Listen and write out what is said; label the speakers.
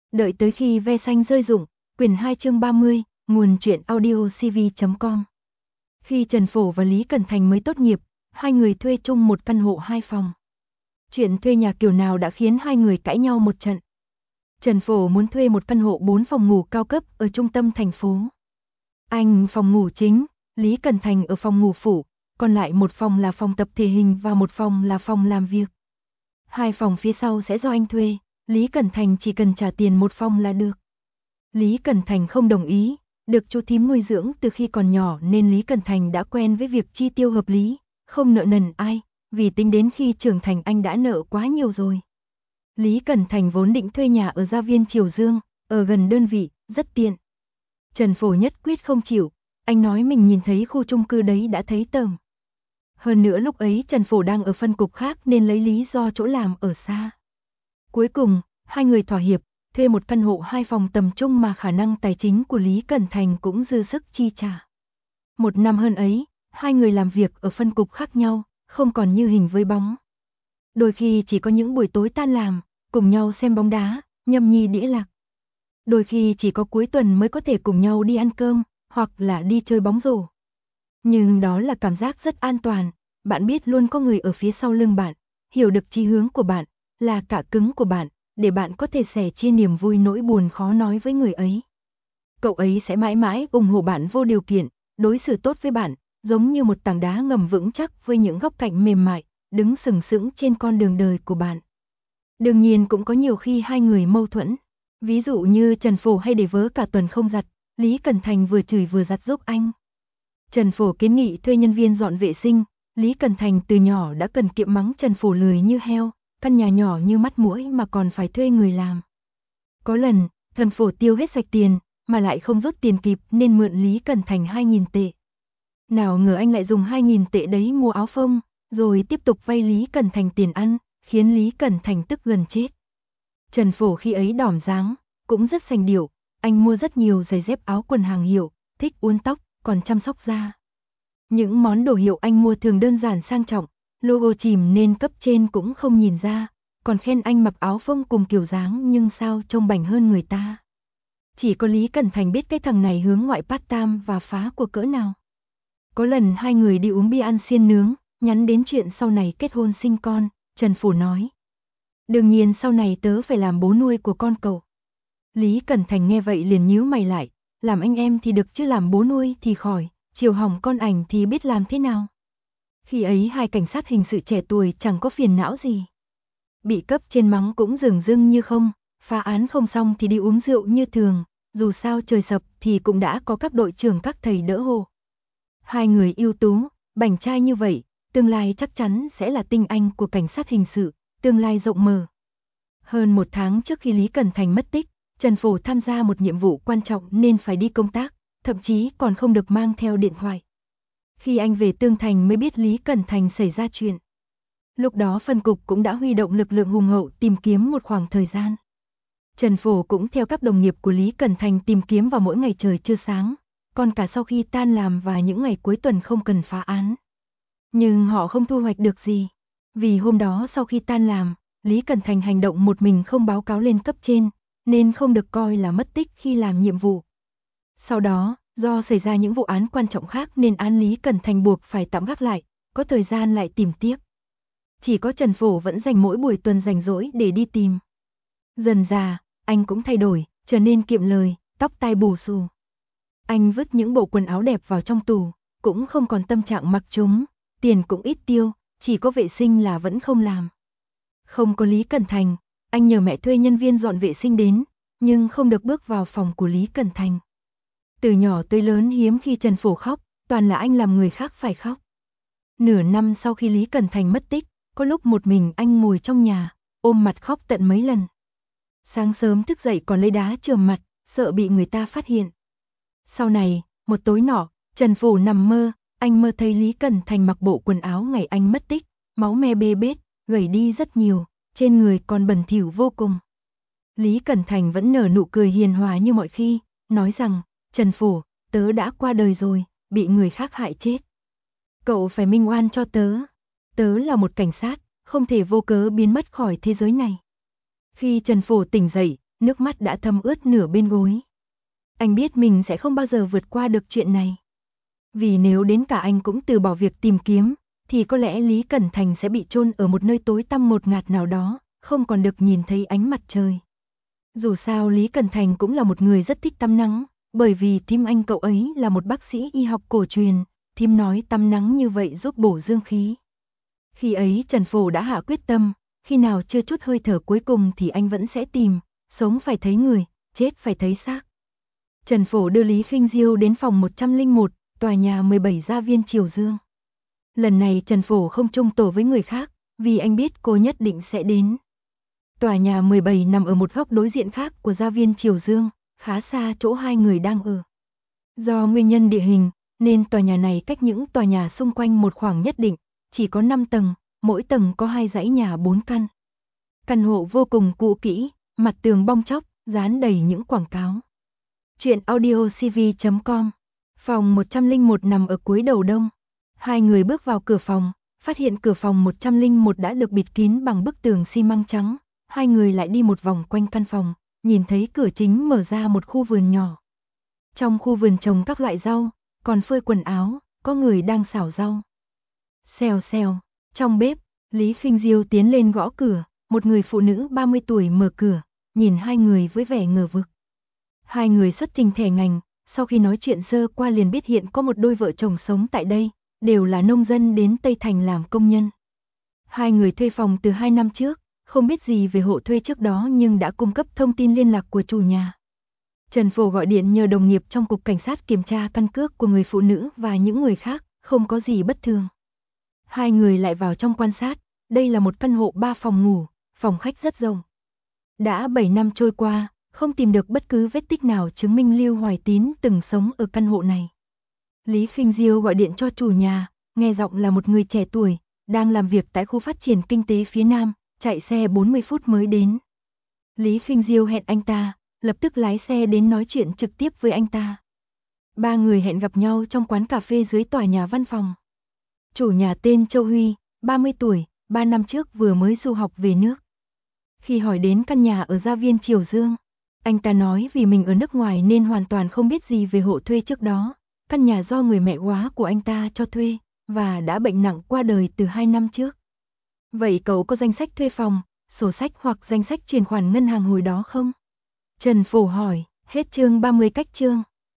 Speaker 1: Đợi tới khi ve xanh rơi rụng, quyển 2 chương 30, nguồn truyện audio cv.com. Khi Trần Phổ và Lý Cẩn Thành mới tốt nghiệp, hai người thuê chung một căn hộ 2 phòng. Chuyện thuê nhà kiểu nào đã khiến hai người cãi nhau một trận. Trần Phổ muốn thuê một căn hộ 4 phòng ngủ cao cấp ở trung tâm thành phố. Anh phòng ngủ chính, Lý Cẩn Thành ở phòng ngủ phụ, còn lại một phòng là phòng tập thể hình và một phòng là phòng làm việc. Hai phòng phía sau sẽ do anh thuê, Lý Cẩn Thành chỉ cần trả tiền một phòng là được. Lý Cẩn Thành không đồng ý, được chú thím nuôi dưỡng từ khi còn nhỏ nên Lý Cẩn Thành đã quen với việc chi tiêu hợp lý, không nợ nần ai, vì tính đến khi trưởng thành anh đã nợ quá nhiều rồi. Lý Cẩn Thành vốn định thuê nhà ở Gia Viên Triều Dương, ở gần đơn vị, rất tiện. Trần Phổ nhất quyết không chịu, anh nói mình nhìn thấy khu chung cư đấy đã thấy tởm. Hơn nữa lúc ấy Trần Phổ đang ở phân cục khác nên lấy lý do chỗ làm ở xa. Cuối cùng, hai người thỏa hiệp, thuê một căn hộ 2 phòng tầm trung mà khả năng tài chính của Lý Cẩn Thành cũng dư sức chi trả. Một năm hơn ấy, hai người làm việc ở phân cục khác nhau, không còn như hình với bóng. Đôi khi chỉ có những buổi tối tan làm, cùng nhau xem bóng đá, nhâm nhi đĩa lạc. Đôi khi chỉ có cuối tuần mới có thể cùng nhau đi ăn cơm, hoặc là đi chơi bóng rổ. Nhưng đó là cảm giác rất an toàn, bạn biết luôn có người ở phía sau lưng bạn, hiểu được chí hướng của bạn, là cả cứng của bạn, để bạn có thể sẻ chia niềm vui nỗi buồn khó nói với người ấy. Cậu ấy sẽ mãi mãi ủng hộ bạn vô điều kiện, đối xử tốt với bạn, giống như một tảng đá ngầm vững chắc với những góc cạnh mềm mại, đứng sừng sững trên con đường đời của bạn. Đương nhiên cũng có nhiều khi hai người mâu thuẫn. Ví dụ như Trần Phổ hay để vớ cả tuần không giặt, Lý Cẩn Thành vừa chửi vừa giặt giúp anh. Trần Phổ kiến nghị thuê nhân viên dọn vệ sinh, Lý Cẩn Thành từ nhỏ đã cần kiệm mắng Trần Phổ lười như heo, căn nhà nhỏ như mắt muỗi mà còn phải thuê người làm. Có lần, Trần Phổ tiêu hết sạch tiền, mà lại không rút tiền kịp nên mượn Lý Cẩn Thành 2.000 tệ. Nào ngờ anh lại dùng 2.000 tệ đấy mua áo phông, rồi tiếp tục vay Lý Cẩn Thành tiền ăn, khiến Lý Cẩn Thành tức gần chết. Trần Phổ khi ấy đỏm dáng, cũng rất sành điệu, anh mua rất nhiều giày dép áo quần hàng hiệu, thích uốn tóc, còn chăm sóc da. Những món đồ hiệu anh mua thường đơn giản sang trọng, logo chìm nên cấp trên cũng không nhìn ra, còn khen anh mặc áo phông cùng kiểu dáng nhưng sao trông bảnh hơn người ta. Chỉ có Lý Cẩn Thành biết cái thằng này hướng ngoại part-time và phá của cỡ nào. Có lần hai người đi uống bia ăn xiên nướng, nhắn đến chuyện sau này kết hôn sinh con, Trần Phổ nói. Đương nhiên sau này tớ phải làm bố nuôi của con cậu. Lý Cẩn Thành nghe vậy liền nhíu mày lại, làm anh em thì được chứ làm bố nuôi thì khỏi, chiều hỏng con ảnh thì biết làm thế nào. Khi ấy hai cảnh sát hình sự trẻ tuổi chẳng có phiền não gì. Bị cấp trên mắng cũng dửng dưng như không, phá án không xong thì đi uống rượu như thường, dù sao trời sập thì cũng đã có các đội trưởng các thầy đỡ hồ. Hai người ưu tú, bảnh trai như vậy, tương lai chắc chắn sẽ là tinh anh của cảnh sát hình sự, tương lai rộng mở. Hơn một tháng trước khi Lý Cẩn Thành mất tích, Trần Phổ tham gia một nhiệm vụ quan trọng nên phải đi công tác, thậm chí còn không được mang theo điện thoại. Khi anh về Tương Thành mới biết Lý Cẩn Thành xảy ra chuyện. Lúc đó phân cục cũng đã huy động lực lượng hùng hậu tìm kiếm một khoảng thời gian. Trần Phổ cũng theo các đồng nghiệp của Lý Cẩn Thành tìm kiếm vào mỗi ngày trời chưa sáng, còn cả sau khi tan làm và những ngày cuối tuần không cần phá án. Nhưng họ không thu hoạch được gì, vì hôm đó sau khi tan làm, Lý Cẩn Thành hành động một mình không báo cáo lên cấp trên, nên không được coi là mất tích khi làm nhiệm vụ. Sau đó, do xảy ra những vụ án quan trọng khác nên án Lý Cẩn Thành buộc phải tạm gác lại, có thời gian lại tìm tiếp. Chỉ có Trần Phổ vẫn dành mỗi buổi tuần rảnh rỗi để đi tìm. Dần dà, anh cũng thay đổi, trở nên kiệm lời, tóc tai bù xù. Anh vứt những bộ quần áo đẹp vào trong tủ, cũng không còn tâm trạng mặc chúng, tiền cũng ít tiêu, chỉ có vệ sinh là vẫn không làm. Không có Lý Cẩn Thành, anh nhờ mẹ thuê nhân viên dọn vệ sinh đến, nhưng không được bước vào phòng của Lý Cẩn Thành. Từ nhỏ tới lớn hiếm khi Trần Phổ khóc, toàn là anh làm người khác phải khóc. Nửa năm sau khi Lý Cẩn Thành mất tích, có lúc một mình anh ngồi trong nhà, ôm mặt khóc tận mấy lần. Sáng sớm thức dậy còn lấy đá chườm mặt, sợ bị người ta phát hiện. Sau này, một tối nọ, Trần Phổ nằm mơ, anh mơ thấy Lý Cẩn Thành mặc bộ quần áo ngày anh mất tích, máu me bê bết, gầy đi rất nhiều, trên người còn bẩn thỉu vô cùng. Lý Cẩn Thành vẫn nở nụ cười hiền hòa như mọi khi, nói rằng, Trần Phổ, tớ đã qua đời rồi, bị người khác hại chết. Cậu phải minh oan cho tớ. Tớ là một cảnh sát, không thể vô cớ biến mất khỏi thế giới này. Khi Trần Phổ tỉnh dậy, nước mắt đã thấm ướt nửa bên gối. Anh biết mình sẽ không bao giờ vượt qua được chuyện này. Vì nếu đến cả anh cũng từ bỏ việc tìm kiếm, thì có lẽ Lý Cẩn Thành sẽ bị chôn ở một nơi tối tăm một ngạt nào đó, không còn được nhìn thấy ánh mặt trời. Dù sao Lý Cẩn Thành cũng là một người rất thích tắm nắng, bởi vì thím anh cậu ấy là một bác sĩ y học cổ truyền, thím nói tắm nắng như vậy giúp bổ dương khí. Khi ấy Trần Phổ đã hạ quyết tâm, khi nào chưa chút hơi thở cuối cùng thì anh vẫn sẽ tìm, sống phải thấy người, chết phải thấy xác. Trần Phổ đưa Lý Khinh Diêu đến phòng 101, tòa nhà 17 Gia Viên Triều Dương. Lần này Trần Phổ không chung tổ với người khác, vì anh biết cô nhất định sẽ đến. Tòa nhà 17 nằm ở một góc đối diện khác của Gia Viên Triều Dương, khá xa chỗ hai người đang ở. Do nguyên nhân địa hình, nên tòa nhà này cách những tòa nhà xung quanh một khoảng nhất định, chỉ có 5 tầng, mỗi tầng có 2 dãy nhà 4 căn. Căn hộ vô cùng cũ kỹ, mặt tường bong tróc, dán đầy những quảng cáo. Chuyện audiocv.com. Phòng 101 nằm ở cuối đầu đông. Hai người bước vào cửa phòng, phát hiện cửa phòng 101 đã được bịt kín bằng bức tường xi măng trắng. Hai người lại đi một vòng quanh căn phòng, nhìn thấy cửa chính mở ra một khu vườn nhỏ. Trong khu vườn trồng các loại rau, còn phơi quần áo, có người đang xào rau. Xèo xèo, trong bếp, Lý Khinh Diêu tiến lên gõ cửa, một người phụ nữ 30 tuổi mở cửa, nhìn hai người với vẻ ngờ vực. Hai người xuất trình thẻ ngành, sau khi nói chuyện sơ qua liền biết hiện có một đôi vợ chồng sống tại đây, đều là nông dân đến Tây Thành làm công nhân. Hai người thuê phòng từ 2 năm trước, không biết gì về hộ thuê trước đó nhưng đã cung cấp thông tin liên lạc của chủ nhà. Trần Phổ gọi điện nhờ đồng nghiệp trong cục cảnh sát kiểm tra căn cước của người phụ nữ và những người khác, không có gì bất thường. Hai người lại vào trong quan sát, đây là một căn hộ 3 phòng ngủ, phòng khách rất rộng. Đã 7 năm trôi qua, không tìm được bất cứ vết tích nào chứng minh Lưu Hoài Tín từng sống ở căn hộ này. Lý Khinh Diêu gọi điện cho chủ nhà, nghe giọng là một người trẻ tuổi, đang làm việc tại khu phát triển kinh tế phía Nam, chạy xe 40 phút mới đến. Lý Khinh Diêu hẹn anh ta, lập tức lái xe đến nói chuyện trực tiếp với anh ta. Ba người hẹn gặp nhau trong quán cà phê dưới tòa nhà văn phòng. Chủ nhà tên Châu Huy, 30 tuổi, 3 năm trước vừa mới du học về nước. Khi hỏi đến căn nhà ở Gia Viên Triều Dương, anh ta nói vì mình ở nước ngoài nên hoàn toàn không biết gì về hộ thuê trước đó. Căn nhà do người mẹ góa của anh ta cho thuê, và đã bệnh nặng qua đời từ 2 năm trước. Vậy cậu có danh sách thuê phòng, sổ sách hoặc danh sách chuyển khoản ngân hàng hồi đó không? Trần Phổ hỏi, hết chương 30 cách chương.